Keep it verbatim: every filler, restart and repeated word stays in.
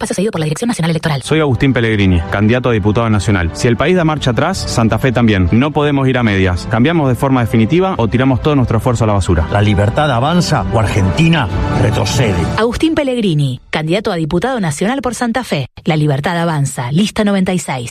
espacio cedido por la Dirección Nacional Electoral. Soy Agustín Pellegrini, candidato a diputado nacional. Si el país da marcha atrás, Santa Fe también. No podemos ir a medias. ¿Cambiamos de forma definitiva o tiramos todo nuestro esfuerzo a la basura? ¿La libertad avanza o Argentina retrocede? Agustín Pellegrini, candidato a diputado nacional por Santa Fe. La libertad avanza. Lista noventa y seis.